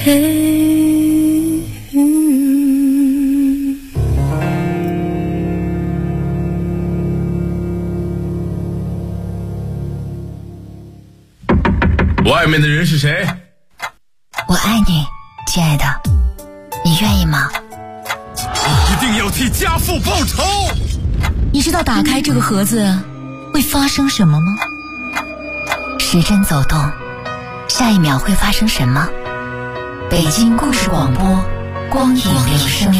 外面的人是谁？ 我爱你，亲爱的，你愿意吗？ 一定要替家父报仇！ 你知道打开这个盒子会发生什么吗？时针走动，下一秒会发生什么？北京故事广播，光影留声。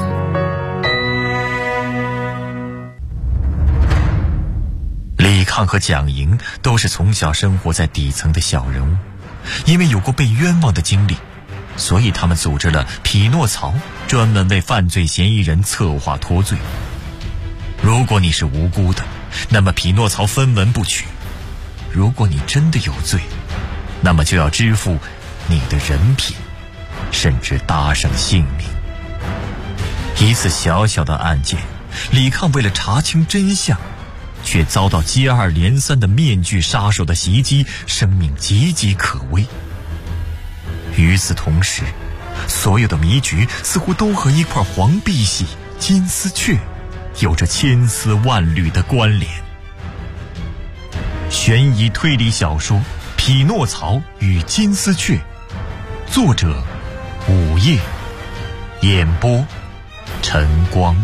李抗和蒋莹都是从小生活在底层的小人物，因为有过被冤枉的经历，所以他们组织了匹诺曹，专门为犯罪嫌疑人策划脱罪。如果你是无辜的，那么匹诺曹分文不取；如果你真的有罪，那么就要支付你的人品，甚至搭上性命。一次小小的案件，李抗为了查清真相，却遭到接二连三的面具杀手的袭击，生命岌岌可危。与此同时，所有的迷局似乎都和一块黄碧玺、金丝雀有着千丝万缕的关联。悬疑推理小说《匹诺曹与金丝雀》，作者午夜，演播晨光。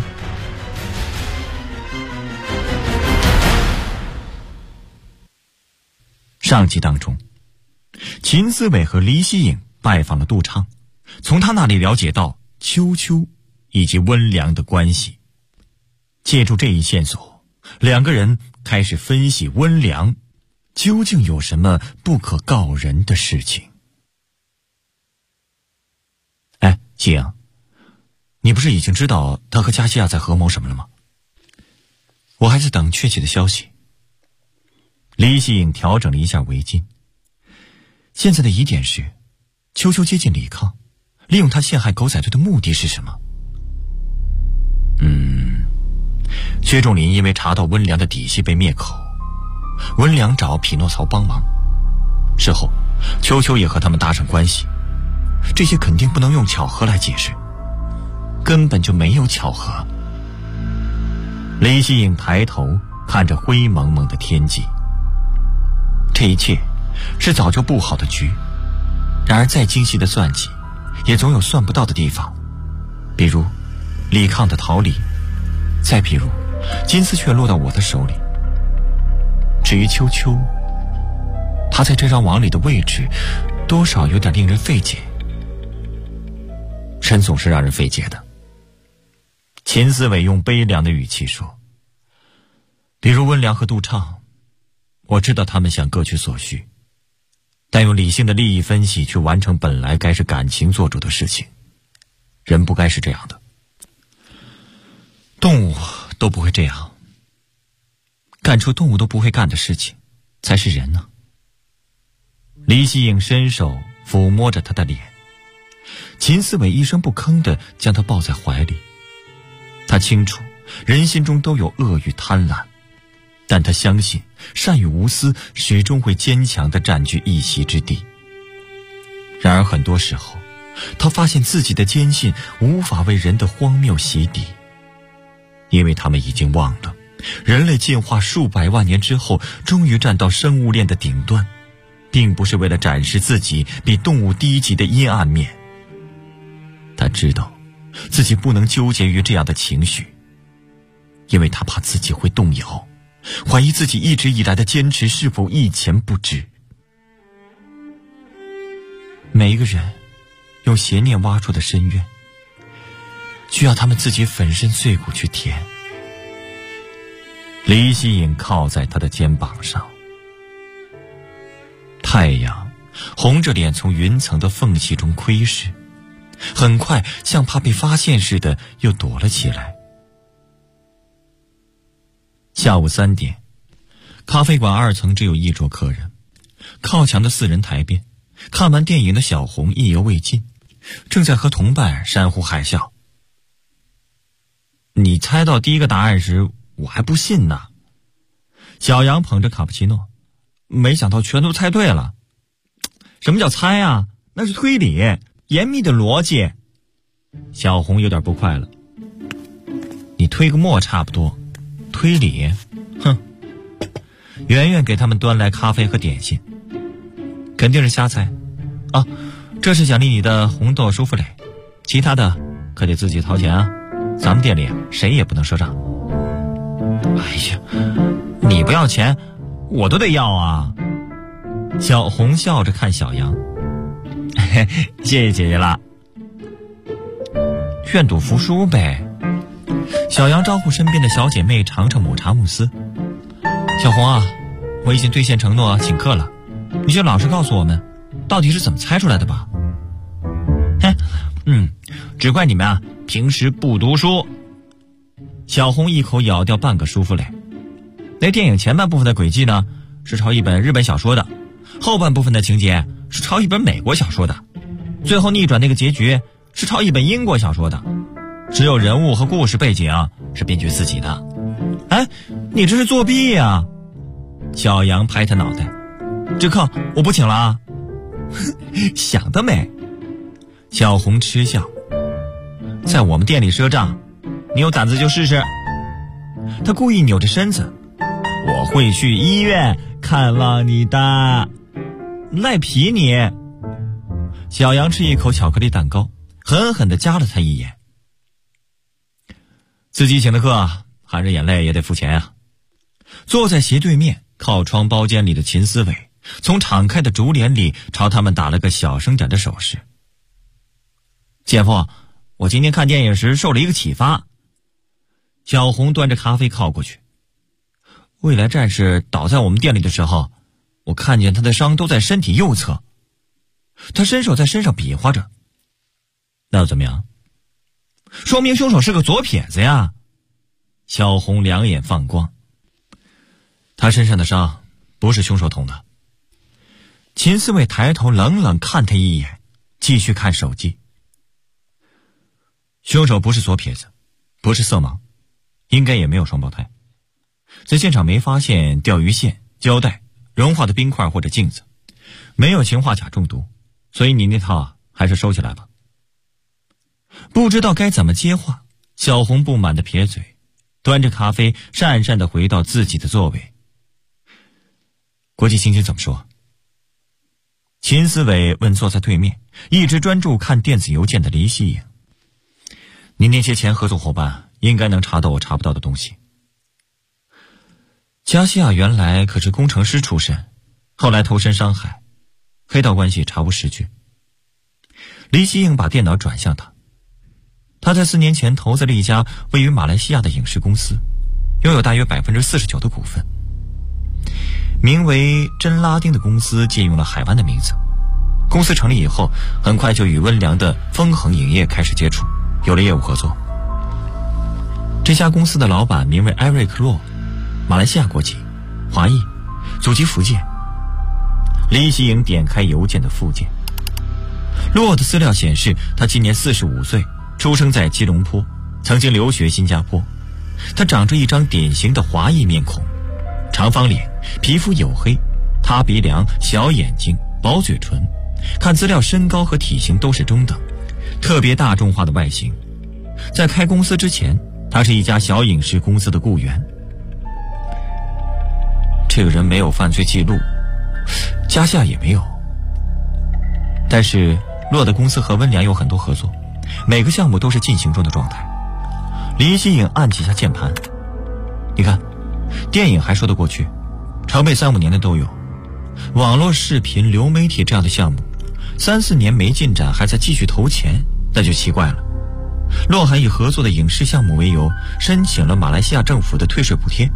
上集当中，秦思伟和黎希颖拜访了杜畅，从他那里了解到秋秋以及温良的关系。借助这一线索，两个人开始分析温良究竟有什么不可告人的事情。哎，希颖，你不是已经知道他和加西亚在合谋什么了吗？我还在等确切的消息。黎希颖调整了一下围巾。现在的疑点是，秋秋接近李抗，利用他陷害狗仔队的目的是什么？薛仲林因为查到温良的底细被灭口，温良找匹诺曹帮忙，事后秋秋也和他们搭上关系，这些肯定不能用巧合来解释，根本就没有巧合。黎希颖抬头看着灰蒙蒙的天际，这一切是早就布好的局，然而再精细的算计也总有算不到的地方，比如李抗的逃离，再比如金丝雀落到我的手里。至于秋秋，他在这张网里的位置多少有点令人费解。人总是让人费解的。秦思伟用悲凉的语气说，比如温良和杜畅，我知道他们想各取所需，但用理性的利益分析去完成本来该是感情做主的事情，人不该是这样的。动物都不会这样，干出动物都不会干的事情才是人呢。黎希颖伸手抚摸着他的脸，秦思伟一声不吭地将他抱在怀里。他清楚人心中都有恶与贪婪，但他相信善与无私始终会坚强地占据一席之地。然而很多时候，他发现自己的坚信无法为人的荒谬洗涤，因为他们已经忘了，人类进化数百万年之后终于站到生物链的顶端，并不是为了展示自己比动物低级的阴暗面。他知道自己不能纠结于这样的情绪，因为他怕自己会动摇，怀疑自己一直以来的坚持是否一钱不值。每一个人用邪念挖出的深渊，需要他们自己粉身碎骨去填。黎希颖靠在他的肩膀上，太阳红着脸从云层的缝隙中窥视，很快像怕被发现似的又躲了起来。下午3点，咖啡馆2层只有一桌客人，靠墙的4人台边，看完电影的小红意犹未尽，正在和同伴山呼海啸。你猜到第一个答案时我还不信呢。小杨捧着卡布奇诺，没想到全都猜对了。什么叫猜啊？那是推理， 严密的逻辑。小红有点不快了。你推个磨差不多，推理，哼。圆圆给他们端来咖啡和点心，肯定是瞎猜啊。这是奖励你的红豆舒芙蕾，其他的可得自己掏钱啊，咱们店里谁也不能赊账。哎呀，你不要钱我都得要啊。小红笑着看小杨，谢谢姐姐啦。愿赌服输呗。小杨招呼身边的小姐妹尝尝抹茶慕斯。小红啊，我已经兑现承诺请客了，你就老实告诉我们到底是怎么猜出来的吧。只怪你们啊平时不读书。小红一口咬掉半个舒芙蕾。那电影前半部分的轨迹呢，是抄一本日本小说的，后半部分的情节是抄一本美国小说的，最后逆转那个结局是抄一本英国小说的，只有人物和故事背景是编剧自己的。哎，你这是作弊呀！小杨拍他脑袋，这课我不请了啊。想得美。小红嗤笑，在我们店里赊账，你有胆子就试试。他故意扭着身子，我会去医院看望你的。赖皮你。小杨吃一口巧克力蛋糕，狠狠地夹了他一眼。自己请的客，含着眼泪也得付钱啊。坐在斜对面靠窗包间里的秦思伟，从敞开的竹帘里朝他们打了个小声点的手势。姐夫，我今天看电影时受了一个启发。小红端着咖啡靠过去。未来战士倒在我们店里的时候，我看见他的伤都在身体右侧。他伸手在身上比划着。那又怎么样？说明凶手是个左撇子呀。小红两眼放光。他身上的伤不是凶手捅的。秦思伟抬头冷冷看他一眼，继续看手机。凶手不是左撇子，不是色盲，应该也没有双胞胎。在现场没发现钓鱼线、胶带、融化的冰块或者镜子，没有氰化钾中毒，所以你那套还是收起来吧。不知道该怎么接话，小红不满地撇嘴，端着咖啡讪讪地回到自己的座位。国际刑警怎么说？秦思伟问坐在对面一直专注看电子邮件的黎希颖。你那些前合作伙伴应该能查到我查不到的东西。加西亚原来可是工程师出身，后来投身商海，黑道关系查无实据。黎希颖把电脑转向他。他在4年前投资了一家位于马来西亚的影视公司，拥有大约49%的股份。名为真拉丁的公司借用了海湾的名字。公司成立以后，很快就与温良的丰恒影业开始接触，有了业务合作。这家公司的老板名为艾瑞克·洛，马来西亚国籍，华裔，祖籍福建。黎希颖点开邮件的附件。洛的资料显示，他今年45岁，出生在吉隆坡，曾经留学新加坡。他长着一张典型的华裔面孔，长方脸，皮肤黝黑，塌鼻梁，小眼睛，薄嘴唇。看资料，身高和体型都是中等，特别大众化的外形。在开公司之前，他是一家小影视公司的雇员。这个人没有犯罪记录，加西亚也没有。但是洛的公司和温良有很多合作，每个项目都是进行中的状态。黎希颖按几下键盘，你看，电影还说得过去，常备3-5年的都有。网络视频、流媒体这样的项目，3-4年没进展还在继续投钱，那就奇怪了。洛还以合作的影视项目为由，申请了马来西亚政府的退税补贴。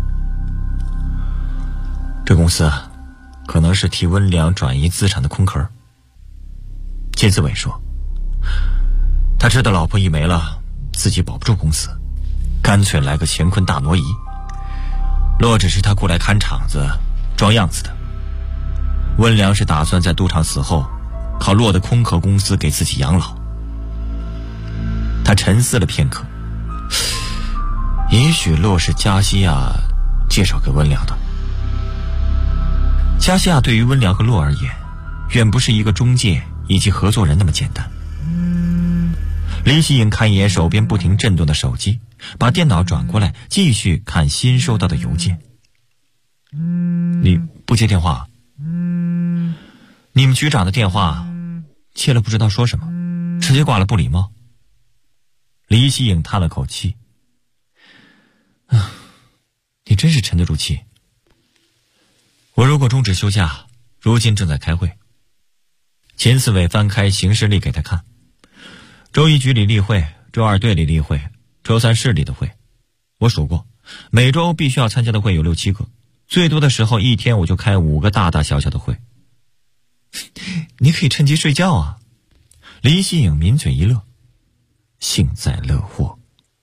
这公司可能是替温良转移资产的空壳。金思伟说，他知道老婆一没了，自己保不住公司，干脆来个乾坤大挪移。洛只是他过来看场子装样子的。温良是打算在赌场死后靠洛的空壳公司给自己养老。他沉思了片刻，也许洛是加西亚介绍给温良的。加西亚对于温良和洛而言，远不是一个中介以及合作人那么简单。 李希颖看一眼手边不停震动的手机，把电脑转过来继续看新收到的邮件。你不接电话？你们局长的电话接了不知道说什么，直接挂了，不礼貌。李希颖叹了口气，你真是沉得住气。我如果终止休假，如今正在开会。秦四伟翻开行事历给他看，周一局里例会，周二队里例会，周三市里的会。我数过，每周必须要参加的会有6、7个，最多的时候一天我就开5个大大小小的会。你可以趁机睡觉啊。李希颖抿嘴一乐，幸灾乐祸。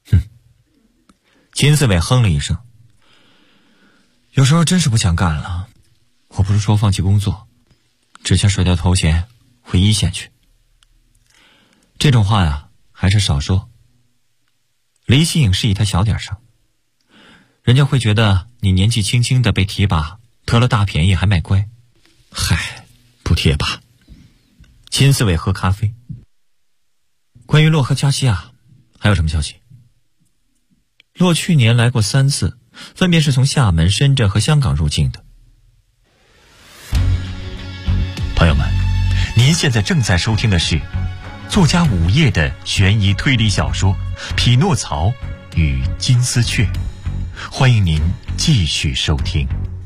秦四伟哼了一声，有时候真是不想干了，我不是说放弃工作，只想甩掉头衔回一线去。这种话呀，还是少说。李希颖示意他小点声，人家会觉得你年纪轻轻的被提拔，得了大便宜还卖乖。嗨，不提也罢。秦四伟喝咖啡。关于洛和加西亚还有什么消息？洛去年来过3次，分别是从厦门、深圳和香港入境的。朋友们，您现在正在收听的是作家午夜的悬疑推理小说《匹诺曹与金丝雀》，欢迎您继续收听。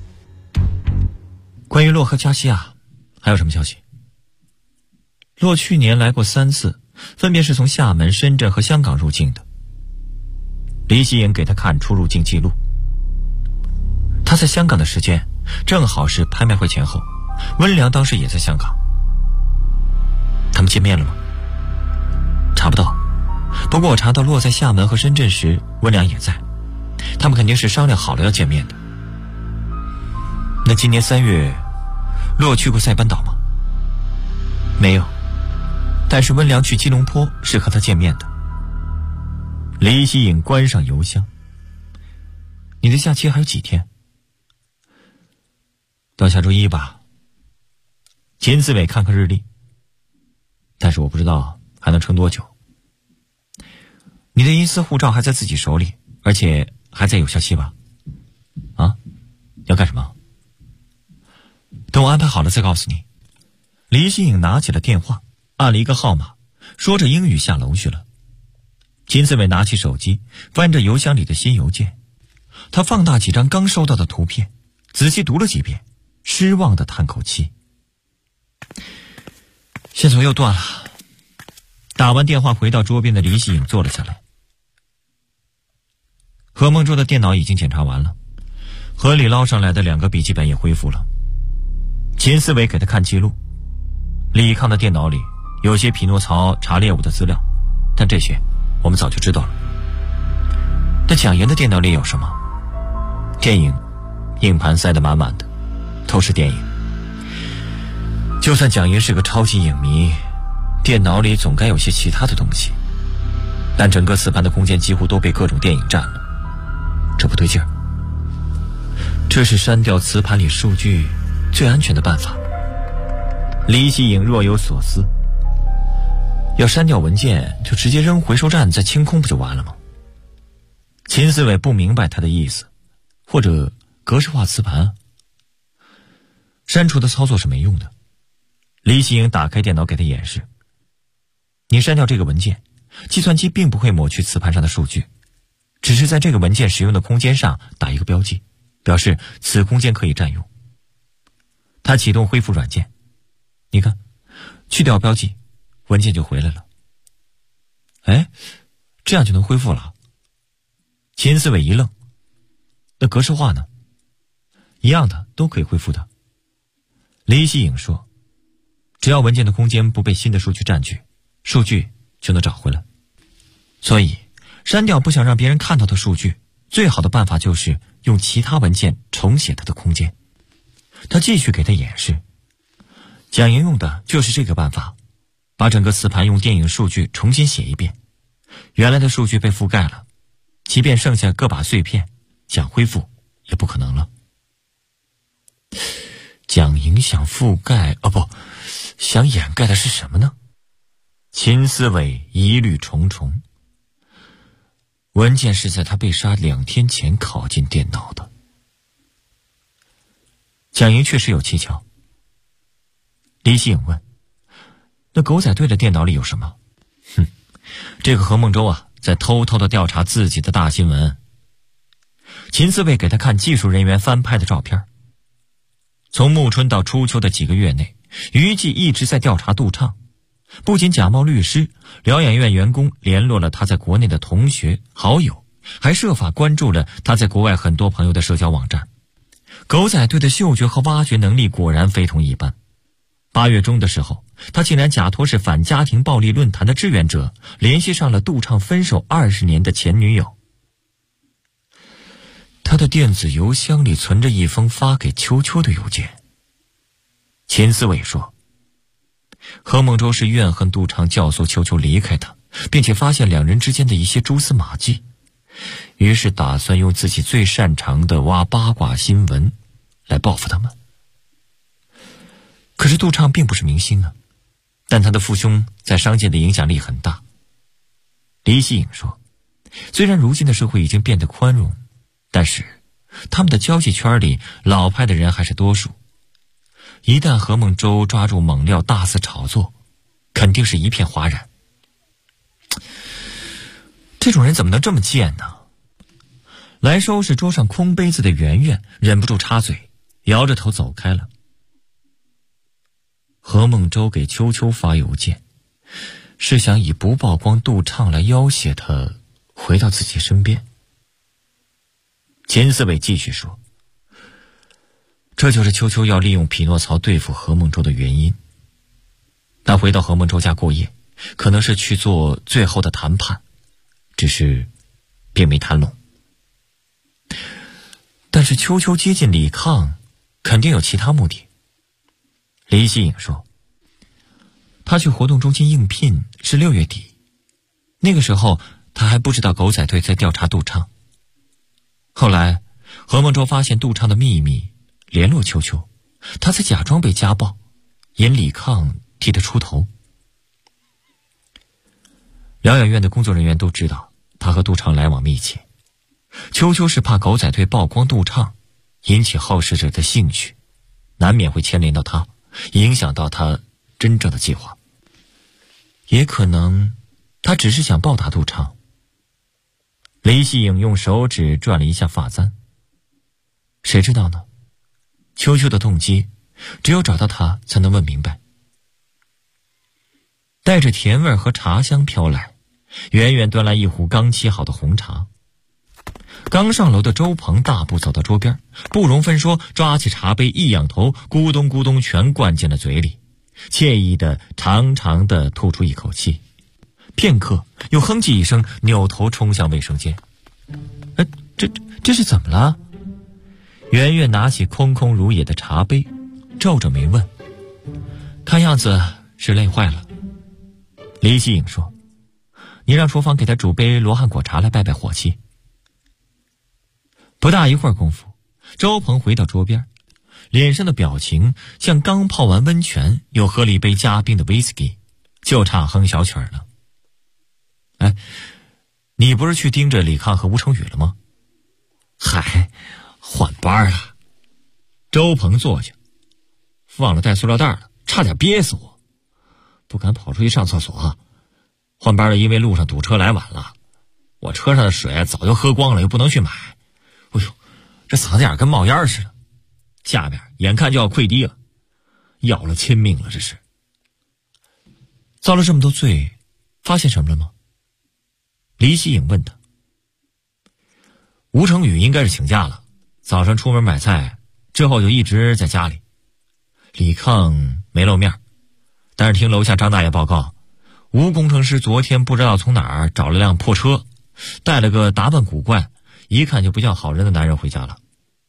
关于洛和加西亚还有什么消息？洛去年来过3次，分别是从厦门、深圳和香港入境的。李希颖给他看出入境记录。他在香港的时间正好是拍卖会前后，温良当时也在香港。他们见面了吗？查不到，不过我查到洛在厦门和深圳时，温良也在，他们肯定是商量好了要见面的。那今年3月，洛去过塞班岛吗？没有，但是温良去吉隆坡是和他见面的。李希颖关上邮箱。你的假期还有几天？到下周1吧。秦四伟看看日历，但是我不知道还能撑多久。你的银丝护照还在自己手里，而且还在有效期吧？啊？要干什么？等我安排好了再告诉你。李希颖拿起了电话，按了一个号码，说着英语下楼去了。秦四伟拿起手机，翻着邮箱里的新邮件，他放大几张刚收到的图片，仔细读了几遍，失望地叹口气。线索又断了。打完电话回到桌边的李希颖坐了下来。何梦舟的电脑已经检查完了，河里捞上来的2个笔记本也恢复了。秦四伟给他看记录，李康的电脑里有些匹诺曹查猎物的资料，但这些我们早就知道了。那蒋岩的电脑里有什么？电影，硬盘塞得满满的，都是电影。就算蒋岩是个超级影迷，电脑里总该有些其他的东西，但整个磁盘的空间几乎都被各种电影占了，这不对劲儿。这是删掉磁盘里数据最安全的办法。李希颖若有所思。要删掉文件就直接扔回收站再清空不就完了吗？秦四伟不明白他的意思，或者格式化磁盘。删除的操作是没用的。李希颖打开电脑给他演示。你删掉这个文件，计算机并不会抹去磁盘上的数据，只是在这个文件使用的空间上打一个标记，表示此空间可以占用。他启动恢复软件，你看，去掉标记，文件就回来了。哎，这样就能恢复了。秦四伟一愣，那格式化呢？一样的，都可以恢复的。李希颖说，只要文件的空间不被新的数据占据，数据就能找回来。所以删掉不想让别人看到的数据，最好的办法就是用其他文件重写它的空间。他继续给他演示，蒋莹用的就是这个办法，把整个磁盘用电影数据重新写一遍，原来的数据被覆盖了，即便剩下个把碎片，想恢复也不可能了。蒋莹想覆盖，不，想掩盖的是什么呢？ 秦思伟疑虑重重。文件是在他被杀2天前拷进电脑的。蒋莹确实有蹊跷。李希颖问：“那狗仔队的电脑里有什么？”这个何孟舟啊，在偷偷的调查自己的大新闻。秦思伟给他看技术人员翻拍的照片。从暮春到初秋的几个月内，于季一直在调查杜畅，不仅假冒律师、疗养院员工联络了他在国内的同学好友，还设法关注了他在国外很多朋友的社交网站。狗仔队的嗅觉和挖掘能力果然非同一般。8月中的时候，他竟然假托是反家庭暴力论坛的志愿者，联系上了杜畅分手20年的前女友。他的电子邮箱里存着一封发给秋秋的邮件。秦思伟说，何孟舟是怨恨杜畅教唆秋秋离开他，并且发现2人之间的一些蛛丝马迹，于是打算用自己最擅长的挖八卦新闻来报复他们。可是杜畅并不是明星啊，但他的父兄在商界的影响力很大。李希颖说，虽然如今的社会已经变得宽容，但是他们的交际圈里老派的人还是多数。一旦何孟舟抓住猛料大肆炒作，肯定是一片哗然。这种人怎么能这么贱呢？来收拾桌上空杯子的圆圆忍不住插嘴，摇着头走开了。何孟舟给秋秋发邮件，是想以不曝光杜畅来要挟他回到自己身边。秦思伟继续说，这就是秋秋要利用匹诺曹对付何孟舟的原因。他回到何孟舟家过夜，可能是去做最后的谈判，只是并没谈拢。但是秋秋接近李抗，肯定有其他目的。李希颖说，他去活动中心应聘是6月底，那个时候他还不知道狗仔队在调查杜畅。后来何孟舟发现杜畅的秘密，联络秋秋，他才假装被家暴，引李抗替他出头。疗养院的工作人员都知道他和杜畅来往密切，秋秋是怕狗仔队曝光杜畅，引起好事者的兴趣，难免会牵连到他，影响到他真正的计划。也可能他只是想报答杜畅。李希颖用手指转了一下发簪，谁知道呢？秋秋的动机只有找到他才能问明白。带着甜味和茶香飘来，远远端来一壶刚沏好的红茶。刚上楼的周鹏大步走到桌边，不容分说，抓起茶杯一仰头，咕咚咕咚全灌进了嘴里，惬意的长长的吐出一口气，片刻又哼唧一声，扭头冲向卫生间。这是怎么了？圆圆拿起空空如也的茶杯，皱着眉问。看样子是累坏了。李希颖说，你让厨房给他煮杯罗汉果茶来败败火气。不大一会儿功夫，周鹏回到桌边，脸上的表情像刚泡完温泉又喝了一杯加冰的威士忌，就差哼小曲儿了。哎，你不是去盯着李抗和吴成宇了吗？嗨，换班了。周鹏坐下，忘了带塑料袋了，差点憋死我，不敢跑出去上厕所。换班了，因为路上堵车来晚了，我车上的水早就喝光了，又不能去买。哎呦，这嗓子眼跟冒烟似的，下边眼看就要溃堤了，要了亲命了。这是遭了这么多罪，发现什么了吗？李希颖问他。吴成宇应该是请假了，早上出门买菜之后就一直在家里。李抗没露面，但是听楼下张大爷报告，吴工程师昨天不知道从哪儿找了辆破车，带了个打扮古怪，一看就不像好人的男人回家了。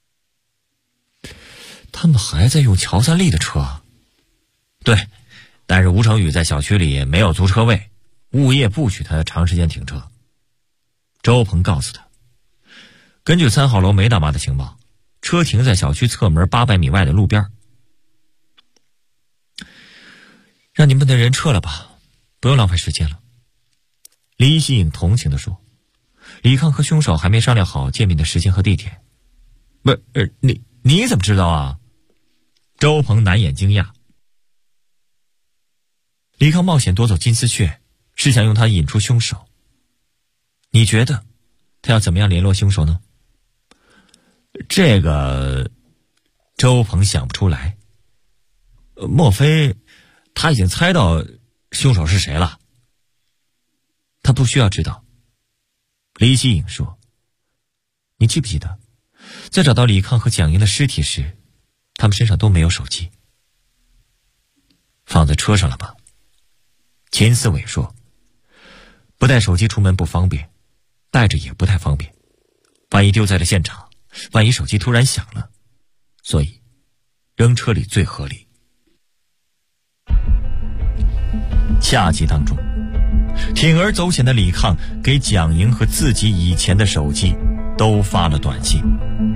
他们还在用乔三立的车？对，但是吴成宇在小区里没有租车位，物业不许他长时间停车。周鹏告诉他，根据3号楼梅大妈的情报，车停在小区侧门800米外的路边。让你们的人撤了吧， 不用浪费时间了。李希颖同情地说，李抗和凶手还没商量好见面的时间和地点。不，你怎么知道啊？周鹏难掩惊讶。李抗冒险夺走金丝雀，是想用它引出凶手。你觉得他要怎么样联络凶手呢？这个周鹏想不出来。莫非他已经猜到凶手是谁了？他不需要知道。李希颖说，你记不记得在找到李抗和蒋莹的尸体时，他们身上都没有手机。放在车上了吧？秦思伟说，不带手机出门不方便，带着也不太方便，万一丢在了现场，万一手机突然响了，所以扔车里最合理。下集当中，铤而走险的李抗给蒋莹和自己以前的手机都发了短信，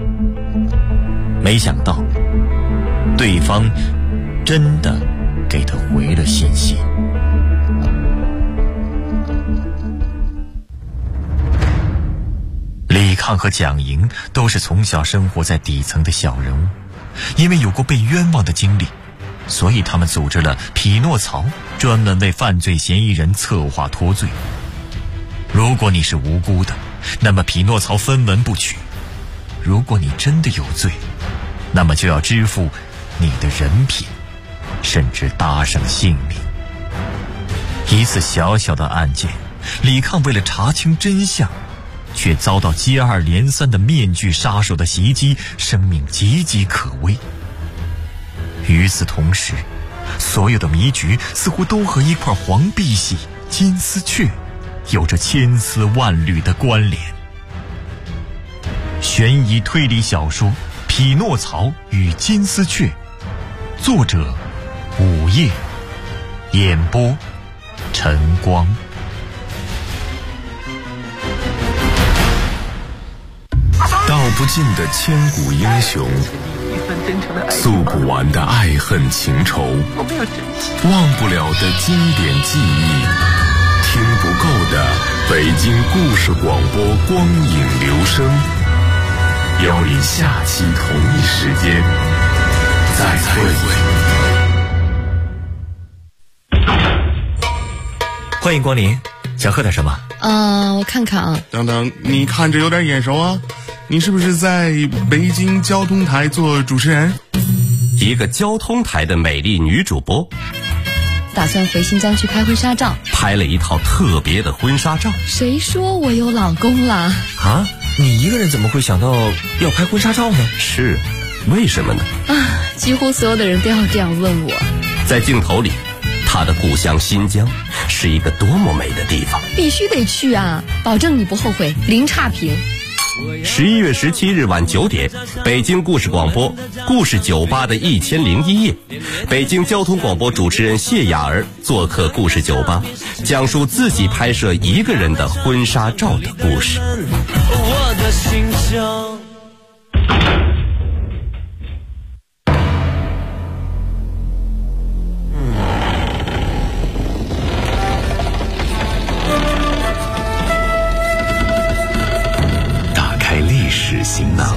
没想到对方真的给他回了信息。李抗和蒋莹都是从小生活在底层的小人物，因为有过被冤枉的经历，所以他们组织了匹诺曹，专门为犯罪嫌疑人策划脱罪。如果你是无辜的，那么匹诺曹分文不取；如果你真的有罪，那么就要支付你的人品，甚至搭上性命。一次小小的案件，李抗为了查清真相，却遭到接二连三的面具杀手的袭击，生命岌岌可危。与此同时，所有的谜局似乎都和一块黄碧玺金丝雀有着千丝万缕的关联。悬疑推理小说《匹诺曹与金丝雀》，作者午夜，演播晨光。 道不尽的千古英雄，诉不完的爱恨情仇，忘不了的经典记忆，听不够的北京故事广播光影留声。邀你下期同一时间再会。 欢迎光临，想喝点什么？ 我看看啊。 等等，你看着有点眼熟啊，你是不是在北京交通台做主持人？ 一个交通台的美丽女主播， 打算回新疆去拍婚纱照， 拍了一套特别的婚纱照。 谁说我有老公啦？ 啊，你一个人怎么会想到要拍婚纱照呢？ 是，为什么呢？ 几乎所有的人都要这样问我。 在镜头里，他的故乡新疆是一个多么美的地方， 必须得去啊，保证你不后悔，零差评。 11月17日晚9点，北京故事广播故事酒吧的1001夜，北京交通广播主持人谢雅儿做客故事酒吧，讲述自己拍摄一个人的婚纱照的故事。 我的心声。 历史行囊，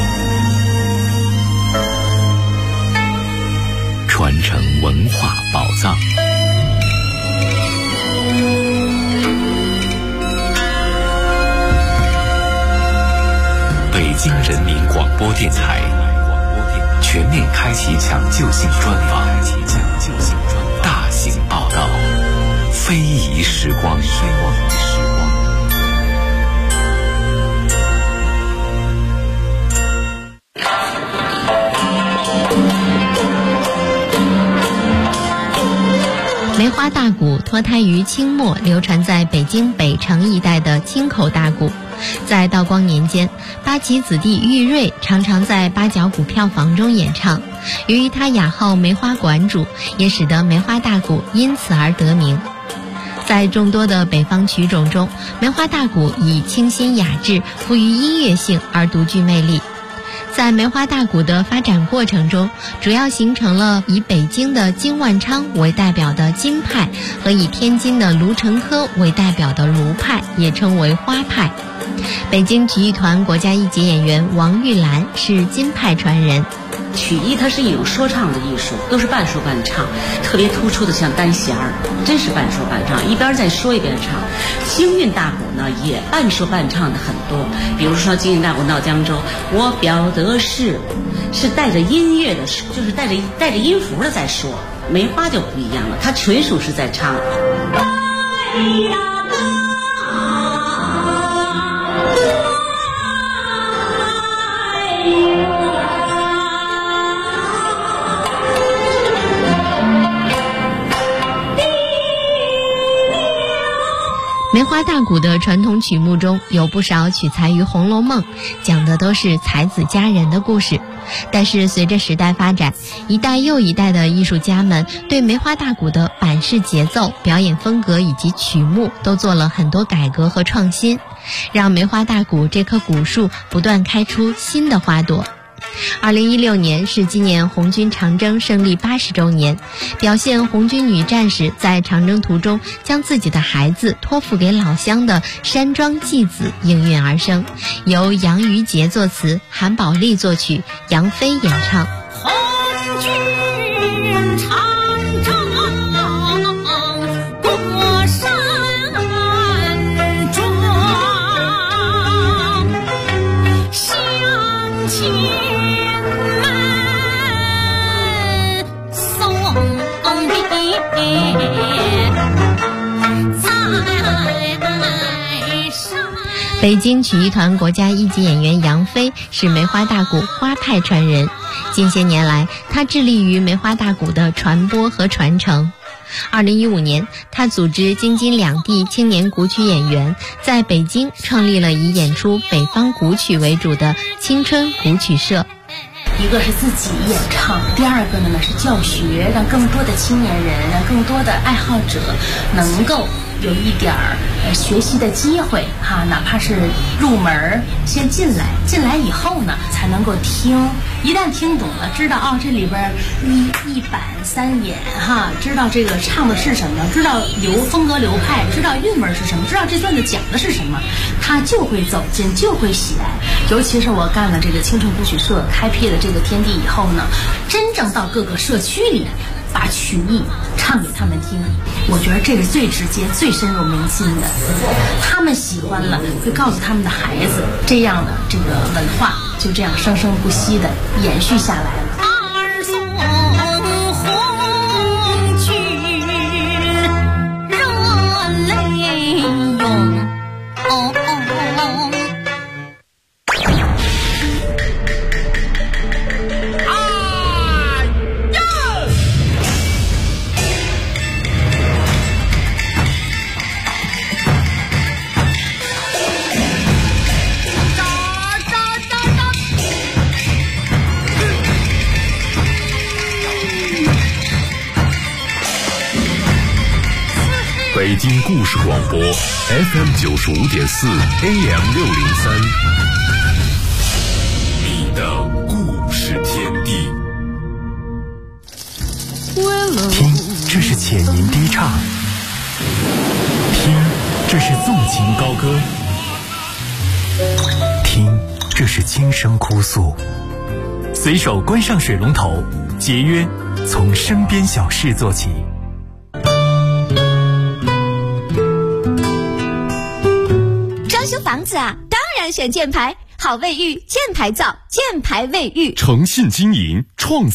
传承文化宝藏。北京人民广播电台全面开启抢救性专访，大型报道，非遗时光。 梅花大鼓脱胎于清末流传在北京北城一带的清口大鼓，在道光年间，八旗子弟玉瑞常常在八角鼓票房中演唱。由于他雅号梅花馆主，也使得梅花大鼓因此而得名。在众多的北方曲种中，梅花大鼓以清新雅致、富于音乐性而独具魅力。 在梅花大鼓的发展过程中，主要形成了以北京的金万昌为代表的金派和以天津的卢成科为代表的卢派，也称为花派。北京曲艺团国家一级演员王玉兰是金派传人。 曲艺它是一种说唱的艺术，都是半说半唱，特别突出的像单弦儿，真是半说半唱，一边在说一边唱。京韵大鼓呢也半说半唱的很多，比如说京韵大鼓闹江州，我表的是带着音乐的，就是带着音符的在说。梅花就不一样了，它纯属是在唱。 梅花大鼓的传统曲目中有不少取材于《红楼梦》，讲的都是才子佳人的故事。但是随着时代发展，一代又一代的艺术家们对梅花大鼓的板式节奏、表演风格以及曲目都做了很多改革和创新，让梅花大鼓这棵古树不断开出新的花朵。2016年是纪念红军长征胜利80周年，表现红军女战士在长征途中将自己的孩子托付给老乡的山庄祭子应运而生，由杨于杰作词，韩宝利作曲，杨飞演唱。 红军长征过山庄，乡亲北京曲艺团国家一级演员杨飞是梅花大鼓花派传人，近些年来他致力于梅花大鼓的传播和传承。2015年，他组织京津两地青年古曲演员在北京创立了以演出北方古曲为主的青春古曲社。 一个是自己演唱，第二个呢是教学，让更多的青年人，让更多的爱好者能够有一点学习的机会哈，哪怕是入门先进来以后呢，才能够听，一旦听懂了，知道这里边一板三眼哈，知道这个唱的是什么，知道风格流派，知道韵味是什么，知道这段子讲的是什么，他就会走进，就会喜爱。尤其是我干了这个青春古曲社，开辟了这个天地以后呢，真正到各个社区里把曲艺唱给他们听，我觉得这是最直接最深入民心的，他们喜欢了会告诉他们的孩子，这样的这个文化就这样生生不息的延续下来了。 二送红军热泪涌， 北京故事广播 FM95.4 AM603，你的故事天地。 听，这是浅吟低唱；听，这是纵情高歌；听，这是轻声哭诉。随手关上水龙头，节约从身边小事做起。 装修房子啊，当然选箭牌，好卫浴，箭牌造，箭牌卫浴， 诚信经营，创